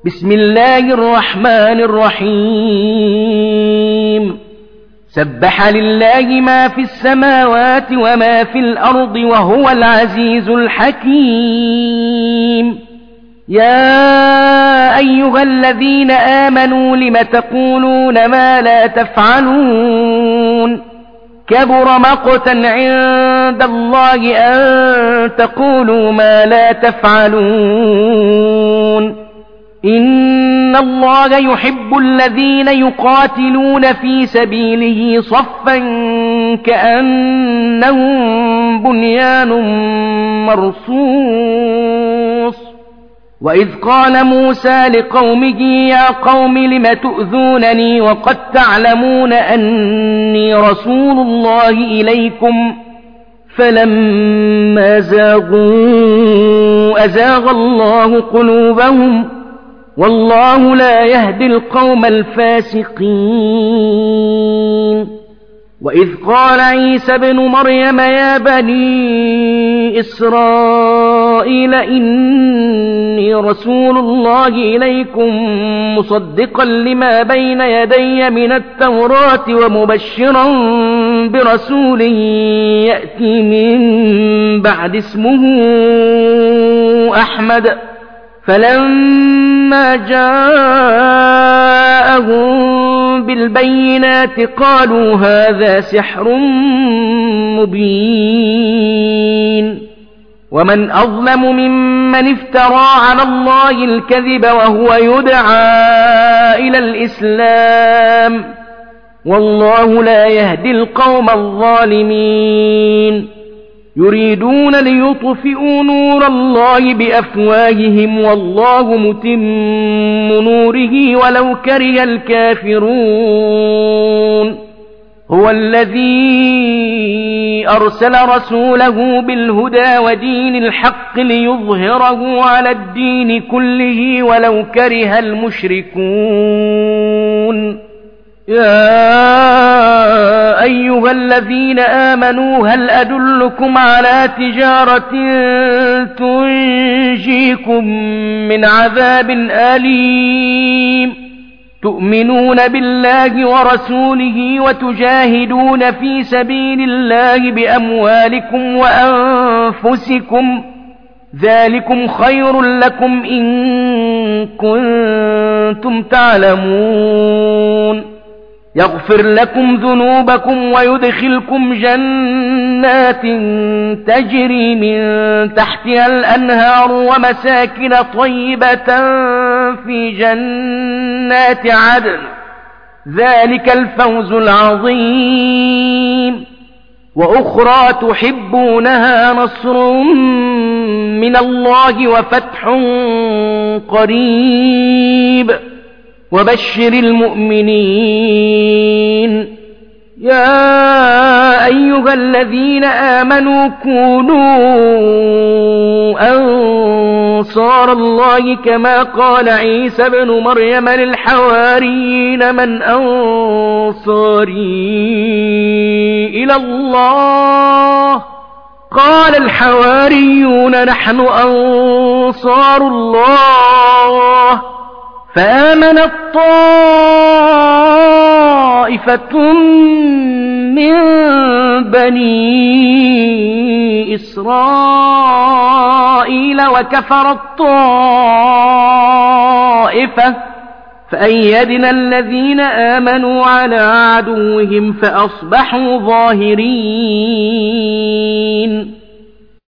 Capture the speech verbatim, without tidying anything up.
بسم الله الرحمن الرحيم سبح لله ما في السماوات وما في الأرض وهو العزيز الحكيم يا أيها الذين آمنوا لم تقولون ما لا تفعلون كبر مقتا عند الله أن تقولوا ما لا تفعلون إن الله يحب الذين يقاتلون في سبيله صفا كأنهم بنيان مرصوص وإذ قال موسى لقومه يا قوم لم تؤذونني وقد تعلمون أني رسول الله إليكم فلما زاغوا أزاغ الله قلوبهم والله لا يهدي القوم الفاسقين وإذ قال عيسى ابن مريم يا بني إسرائيل إني رسول الله إليكم مصدقا لما بين يدي من التوراة ومبشرا برسول يأتي من بعد اسمه أحمد فلما جاءهم بالبينات قالوا هذا سحر مبين ومن أظلم ممن افترى على الله الكذب وهو يدعى إلى الإسلام والله لا يهدي القوم الظالمين يريدون ليطفئوا نور الله بأفواههم والله متم نوره ولو كره الكافرون هو الذي أرسل رسوله بالهدى ودين الحق ليظهره على الدين كله ولو كره المشركون يا أيها الذين آمنوا هل أدلكم على تجارة تنجيكم من عذاب أليم تؤمنون بالله ورسوله وتجاهدون في سبيل الله بأموالكم وأنفسكم ذلكم خير لكم إن كنتم تعلمون يغفر لكم ذنوبكم ويدخلكم جنات تجري من تحتها الأنهار ومساكن طيبة في جنات عدن ذلك الفوز العظيم وأخرى تحبونها نصر من الله وفتح قريب وبشر المؤمنين يا أيها الذين آمنوا كونوا أنصار الله كما قال عيسى ابن مريم للحواريين من أنصاري إلى الله قال الحواريون نحن أنصار الله فآمنت طائفة من بني إسرائيل وكفرت طائفة فأيدنا الذين آمنوا على عدوهم فأصبحوا ظاهرين